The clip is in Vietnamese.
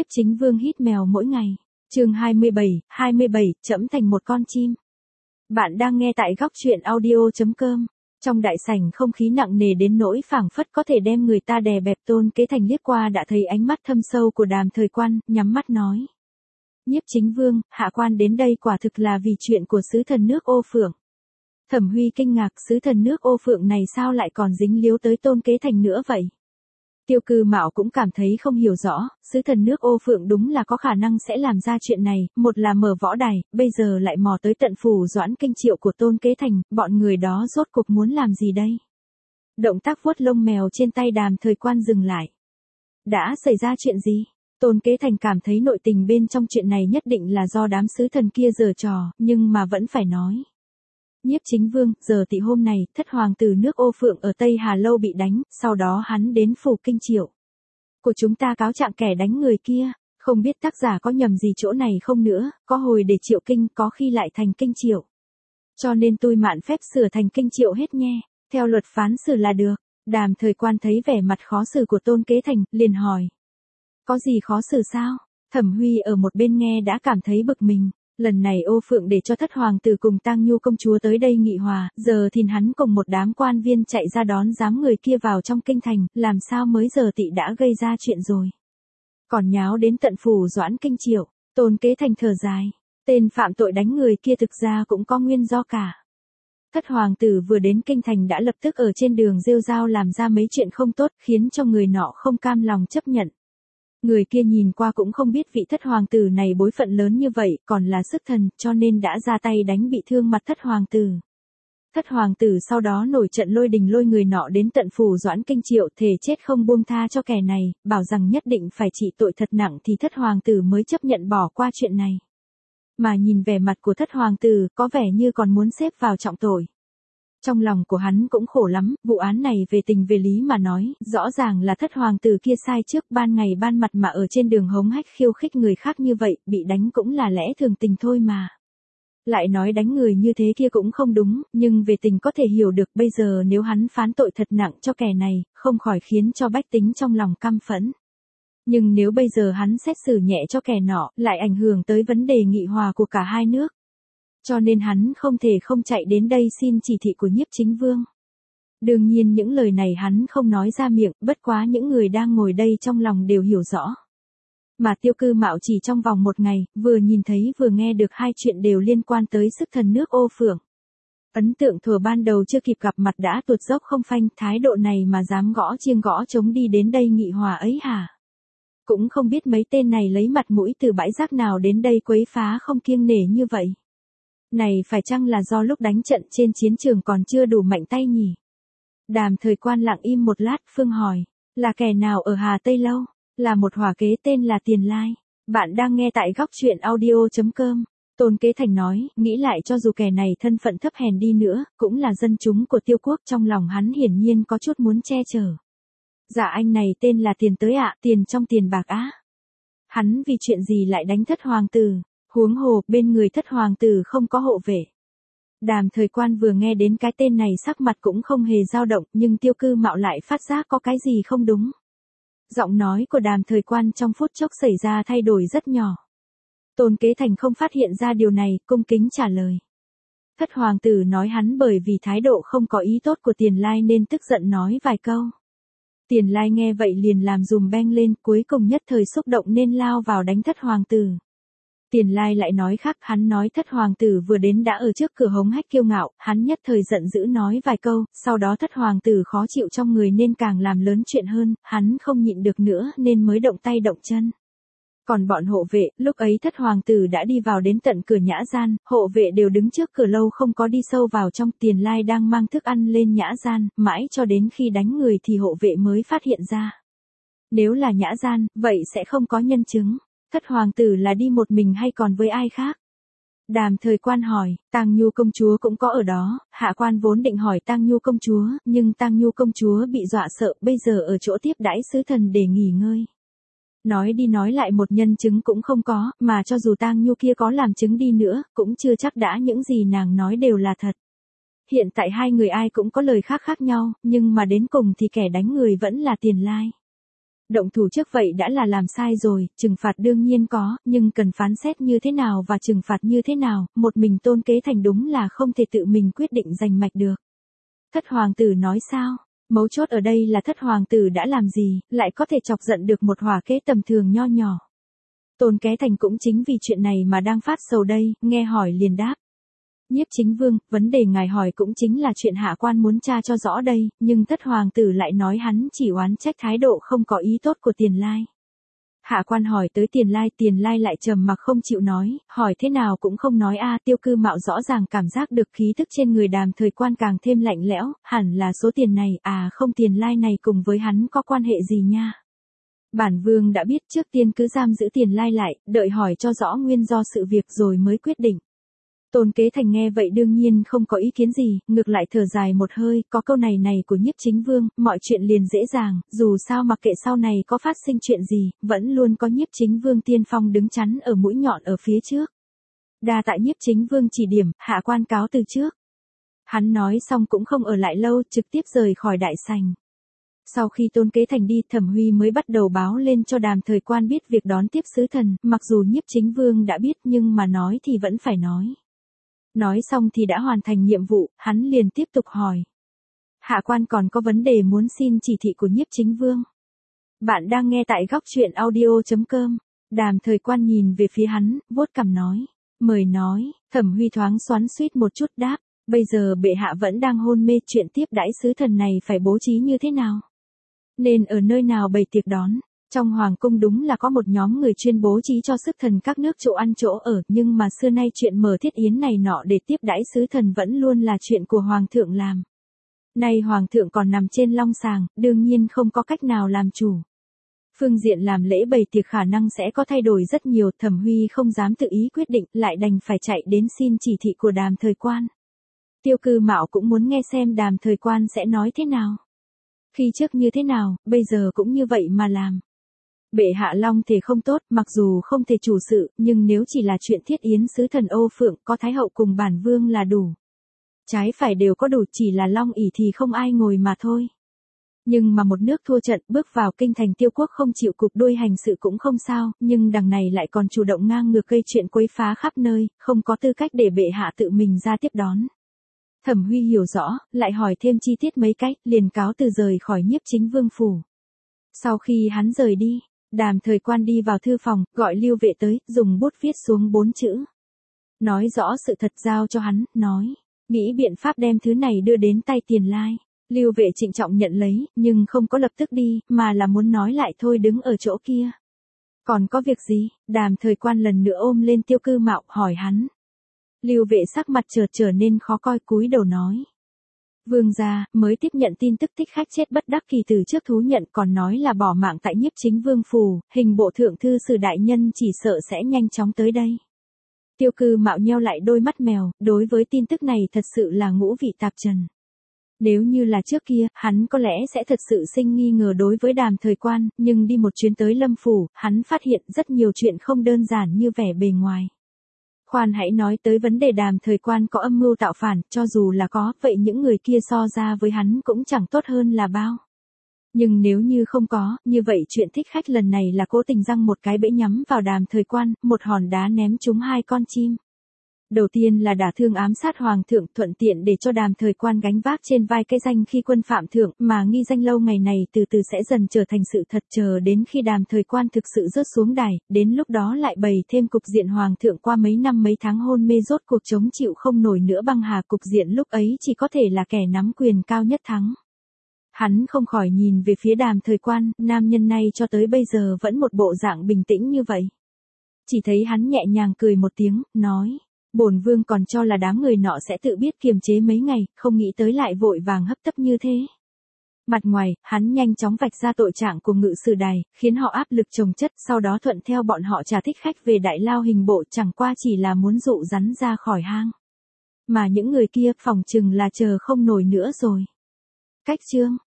Nhiếp Chính Vương hít mèo mỗi ngày. Chương 27, chẫm thành một con chim. Bạn đang nghe tại góc truyện audio.com. Trong đại sảnh không khí nặng nề đến nỗi phảng phất có thể đem người ta đè bẹp. Tôn Kế Thành liếc qua đã thấy ánh mắt thâm sâu của Đàm Thời Quan, nhắm mắt nói. Nhiếp Chính Vương, hạ quan đến đây quả thực là vì chuyện của sứ thần nước Ô Phượng. Thẩm Huy kinh ngạc, sứ thần nước Ô Phượng này sao lại còn dính líu tới Tôn Kế Thành nữa vậy? Tiêu Cư Mạo cũng cảm thấy không hiểu rõ, sứ thần nước Ô Phượng đúng là có khả năng sẽ làm ra chuyện này, một là mở võ đài, bây giờ lại mò tới tận phủ Doãn Kinh Triệu của Tôn Kế Thành, bọn người đó rốt cuộc muốn làm gì đây? Động tác vuốt lông mèo trên tay Đàm Thời Quan dừng lại. Đã xảy ra chuyện gì? Tôn Kế Thành cảm thấy nội tình bên trong chuyện này nhất định là do đám sứ thần kia giở trò, nhưng mà vẫn phải nói. Nhiếp Chính Vương, giờ tị hôm này, thất hoàng tử nước Ô Phượng ở Tây Hà Lâu bị đánh, sau đó hắn đến phủ Kinh Triệu của chúng ta cáo trạng kẻ đánh người kia, không biết tác giả có nhầm gì chỗ này không nữa, có hồi để Triệu Kinh có khi lại thành Kinh Triệu. Cho nên tôi mạn phép sửa thành Kinh Triệu hết nhé, theo luật phán xử là được. Đàm Thời Quan thấy vẻ mặt khó xử của Tôn Kế Thành, liền hỏi. Có gì khó xử sao? Thẩm Huy ở một bên nghe đã cảm thấy bực mình. Lần này Ô Phượng để cho thất hoàng tử cùng Tang Nhu công chúa tới đây nghị hòa, giờ thì hắn cùng một đám quan viên chạy ra đón giám người kia vào trong kinh thành, làm sao mới giờ tị đã gây ra chuyện rồi. Còn nháo đến tận phủ Doãn Kinh Triệu, Tôn Kế Thành thở dài, tên phạm tội đánh người kia thực ra cũng có nguyên do cả. Thất hoàng tử vừa đến kinh thành đã lập tức ở trên đường rêu rao làm ra mấy chuyện không tốt, khiến cho người nọ không cam lòng chấp nhận. Người kia nhìn qua cũng không biết vị thất hoàng tử này bối phận lớn như vậy, còn là sức thần, cho nên đã ra tay đánh bị thương mặt thất hoàng tử. Thất hoàng tử sau đó nổi trận lôi đình lôi người nọ đến tận phủ Doãn Kinh Triệu, thề chết không buông tha cho kẻ này, bảo rằng nhất định phải trị tội thật nặng thì thất hoàng tử mới chấp nhận bỏ qua chuyện này. Mà nhìn vẻ mặt của thất hoàng tử, có vẻ như còn muốn xếp vào trọng tội. Trong lòng của hắn cũng khổ lắm, vụ án này về tình về lý mà nói, rõ ràng là thất hoàng tử kia sai trước ban ngày ban mặt mà ở trên đường hống hách khiêu khích người khác như vậy, bị đánh cũng là lẽ thường tình thôi mà. Lại nói đánh người như thế kia cũng không đúng, nhưng về tình có thể hiểu được bây giờ nếu hắn phán tội thật nặng cho kẻ này, không khỏi khiến cho bách tính trong lòng căm phẫn. Nhưng nếu bây giờ hắn xét xử nhẹ cho kẻ nọ, lại ảnh hưởng tới vấn đề nghị hòa của cả hai nước. Cho nên hắn không thể không chạy đến đây xin chỉ thị của Nhiếp Chính Vương. Đương nhiên những lời này hắn không nói ra miệng, bất quá những người đang ngồi đây trong lòng đều hiểu rõ. Mà Tiêu Cư Mạo chỉ trong vòng một ngày, vừa nhìn thấy vừa nghe được hai chuyện đều liên quan tới sức thần nước Ô Phượng. Ấn tượng thuở ban đầu chưa kịp gặp mặt đã tuột dốc không phanh, thái độ này mà dám gõ chiêng gõ trống đi đến đây nghị hòa ấy hả? Cũng không biết mấy tên này lấy mặt mũi từ bãi rác nào đến đây quấy phá không kiêng nể như vậy. Này phải chăng là do lúc đánh trận trên chiến trường còn chưa đủ mạnh tay nhỉ? Đàm Thời Quan lặng im một lát, Phương hỏi, là kẻ nào ở Hà Tây Lâu? Là một hỏa kế tên là Tiền Lai. Bạn đang nghe tại góc truyện audio.com. Tôn Kế Thành nói, nghĩ lại cho dù kẻ này thân phận thấp hèn đi nữa, cũng là dân chúng của Tiêu Quốc, trong lòng hắn hiển nhiên có chút muốn che chở. Dạ anh này tên là Tiền tới ạ, tiền trong tiền bạc á. Hắn vì chuyện gì lại đánh thất hoàng tử? Huống hồ, bên người thất hoàng tử không có hộ vệ. Đàm Thời Quan vừa nghe đến cái tên này sắc mặt cũng không hề dao động, nhưng Tiêu Cư Mạo lại phát giác có cái gì không đúng. Giọng nói của Đàm Thời Quan trong phút chốc xảy ra thay đổi rất nhỏ. Tôn Kế Thành không phát hiện ra điều này, cung kính trả lời. Thất hoàng tử nói hắn bởi vì thái độ không có ý tốt của Tiền Lai nên tức giận nói vài câu. Tiền Lai nghe vậy liền làm dùm beng lên, cuối cùng nhất thời xúc động nên lao vào đánh thất hoàng tử. Tiền Lai lại nói khác, hắn nói thất hoàng tử vừa đến đã ở trước cửa hống hách kiêu ngạo, hắn nhất thời giận dữ nói vài câu, sau đó thất hoàng tử khó chịu trong người nên càng làm lớn chuyện hơn, hắn không nhịn được nữa nên mới động tay động chân. Còn bọn hộ vệ, lúc ấy thất hoàng tử đã đi vào đến tận cửa nhã gian, hộ vệ đều đứng trước cửa lâu không có đi sâu vào trong. Tiền Lai đang mang thức ăn lên nhã gian, mãi cho đến khi đánh người thì hộ vệ mới phát hiện ra. Nếu là nhã gian, vậy sẽ không có nhân chứng. Thất hoàng tử là đi một mình hay còn với ai khác? Đàm Thời Quan hỏi, Tang Nhu công chúa cũng có ở đó, hạ quan vốn định hỏi Tang Nhu công chúa, nhưng Tang Nhu công chúa bị dọa sợ, bây giờ ở chỗ tiếp đãi sứ thần để nghỉ ngơi. Nói đi nói lại một nhân chứng cũng không có, mà cho dù Tang Nhu kia có làm chứng đi nữa, cũng chưa chắc đã những gì nàng nói đều là thật. Hiện tại hai người ai cũng có lời khác khác nhau, nhưng mà đến cùng thì kẻ đánh người vẫn là Tiền Lai. Động thủ trước vậy đã là làm sai rồi, trừng phạt đương nhiên có, nhưng cần phán xét như thế nào và trừng phạt như thế nào, một mình Tôn Kế Thành đúng là không thể tự mình quyết định giành mạch được. Thất hoàng tử nói sao? Mấu chốt ở đây là thất hoàng tử đã làm gì, lại có thể chọc giận được một hỏa kế tầm thường nho nhỏ. Tôn Kế Thành cũng chính vì chuyện này mà đang phát sầu đây, nghe hỏi liền đáp. Nhiếp chính vương, vấn đề ngài hỏi cũng chính là chuyện hạ quan muốn tra cho rõ đây, nhưng thất hoàng tử lại nói hắn chỉ oán trách thái độ không có ý tốt của Tiền Lai. Hạ quan hỏi tới Tiền Lai lại trầm mặc không chịu nói, hỏi thế nào cũng không nói Tiêu Cư Mạo rõ ràng cảm giác được khí tức trên người Đàm Thời Quan càng thêm lạnh lẽo, hẳn là số tiền này, không Tiền Lai này cùng với hắn có quan hệ gì nha. Bản vương đã biết trước tiên cứ giam giữ Tiền Lai lại, đợi hỏi cho rõ nguyên do sự việc rồi mới quyết định. Tôn Kế Thành nghe vậy đương nhiên không có ý kiến gì, ngược lại thở dài một hơi, có câu này của nhiếp chính vương, mọi chuyện liền dễ dàng, dù sao mặc kệ sau này có phát sinh chuyện gì, vẫn luôn có nhiếp chính vương tiên phong đứng chắn ở mũi nhọn ở phía trước. Đa tại nhiếp chính vương chỉ điểm, hạ quan cáo từ trước. Hắn nói xong cũng không ở lại lâu, trực tiếp rời khỏi đại sảnh. Sau khi Tôn Kế Thành đi, Thẩm Huy mới bắt đầu báo lên cho Đàm Thời Quan biết việc đón tiếp sứ thần, mặc dù nhiếp chính vương đã biết nhưng mà nói thì vẫn phải nói. Nói xong thì đã hoàn thành nhiệm vụ, hắn liền tiếp tục hỏi. Hạ quan còn có vấn đề muốn xin chỉ thị của nhiếp chính vương. Bạn đang nghe tại góc truyện audio.com. Đàm Thời Quan nhìn về phía hắn, vuốt cằm nói. Mời nói, Thẩm Huy thoáng xoắn xuýt một chút đáp. Bây giờ bệ hạ vẫn đang hôn mê, chuyện tiếp đãi sứ thần này phải bố trí như thế nào? Nên ở nơi nào bày tiệc đón? Trong hoàng cung đúng là có một nhóm người chuyên bố trí cho sức thần các nước chỗ ăn chỗ ở, nhưng mà xưa nay chuyện mở thiết yến này nọ để tiếp đãi sứ thần vẫn luôn là chuyện của hoàng thượng làm. Nay hoàng thượng còn nằm trên long sàng, đương nhiên không có cách nào làm chủ. Phương diện làm lễ bày tiệc khả năng sẽ có thay đổi rất nhiều, Thẩm Huy không dám tự ý quyết định, lại đành phải chạy đến xin chỉ thị của Đàm Thời Quan. Tiêu Cư Mạo cũng muốn nghe xem Đàm Thời Quan sẽ nói thế nào. Khi trước như thế nào, bây giờ cũng như vậy mà làm. Bệ hạ long thể không tốt, mặc dù không thể chủ sự, nhưng nếu chỉ là chuyện thiết yến sứ thần Âu Phượng, có Thái hậu cùng bản vương là đủ. Trái phải đều có đủ, chỉ là long ỷ thì không ai ngồi mà thôi. Nhưng mà một nước thua trận, bước vào kinh thành Tiêu quốc không chịu cục đuôi hành sự cũng không sao, nhưng đằng này lại còn chủ động ngang ngược gây chuyện quấy phá khắp nơi, không có tư cách để bệ hạ tự mình ra tiếp đón. Thẩm Huy hiểu rõ, lại hỏi thêm chi tiết mấy cách, liền cáo từ rời khỏi nhiếp chính vương phủ. Sau khi hắn rời đi, Đàm Thời Quan đi vào thư phòng, gọi Lưu Vệ tới, dùng bút viết xuống 4 chữ. Nói rõ sự thật giao cho hắn, nói, nghĩ biện pháp đem thứ này đưa đến tay Tiền Lai. Lưu Vệ trịnh trọng nhận lấy, nhưng không có lập tức đi, mà là muốn nói lại thôi đứng ở chỗ kia. Còn có việc gì? Đàm Thời Quan lần nữa ôm lên Tiêu Cư Mạo, hỏi hắn. Lưu Vệ sắc mặt trở nên khó coi, cúi đầu nói. Vương gia, mới tiếp nhận tin tức thích khách chết bất đắc kỳ từ trước thú nhận, còn nói là bỏ mạng tại nhiếp chính vương phủ, hình bộ thượng thư sử đại nhân chỉ sợ sẽ nhanh chóng tới đây. Tiêu Cư Mạo nheo lại đôi mắt mèo, đối với tin tức này thật sự là ngũ vị tạp trần. Nếu như là trước kia, hắn có lẽ sẽ thật sự sinh nghi ngờ đối với Đàm Thời Quan, nhưng đi một chuyến tới Lâm phủ, hắn phát hiện rất nhiều chuyện không đơn giản như vẻ bề ngoài. Khoan hãy nói tới vấn đề Đàm Thời Quan có âm mưu tạo phản, cho dù là có, vậy những người kia so ra với hắn cũng chẳng tốt hơn là bao. Nhưng nếu như không có, như vậy chuyện thích khách lần này là cố tình giăng một cái bẫy nhắm vào Đàm Thời Quan, một hòn đá ném trúng 2 con chim. Đầu tiên là đả thương ám sát hoàng thượng, thuận tiện để cho Đàm Thời Quan gánh vác trên vai cái danh khi quân phạm thượng, mà nghi danh lâu ngày này từ từ sẽ dần trở thành sự thật, chờ đến khi Đàm Thời Quan thực sự rớt xuống đài, đến lúc đó lại bày thêm cục diện hoàng thượng qua mấy năm mấy tháng hôn mê rốt cuộc chống chịu không nổi nữa, băng hà cục diện lúc ấy chỉ có thể là kẻ nắm quyền cao nhất thắng. Hắn không khỏi nhìn về phía Đàm Thời Quan, nam nhân này cho tới bây giờ vẫn một bộ dạng bình tĩnh như vậy. Chỉ thấy hắn nhẹ nhàng cười một tiếng, nói. Bổn vương còn cho là đám người nọ sẽ tự biết kiềm chế mấy ngày, không nghĩ tới lại vội vàng hấp tấp như thế. Mặt ngoài, hắn nhanh chóng vạch ra tội trạng của ngự sử đài, khiến họ áp lực chồng chất, sau đó thuận theo bọn họ trả thích khách về đại lao hình bộ, chẳng qua chỉ là muốn dụ rắn ra khỏi hang. Mà những người kia, phỏng chừng là chờ không nổi nữa rồi. Cách chương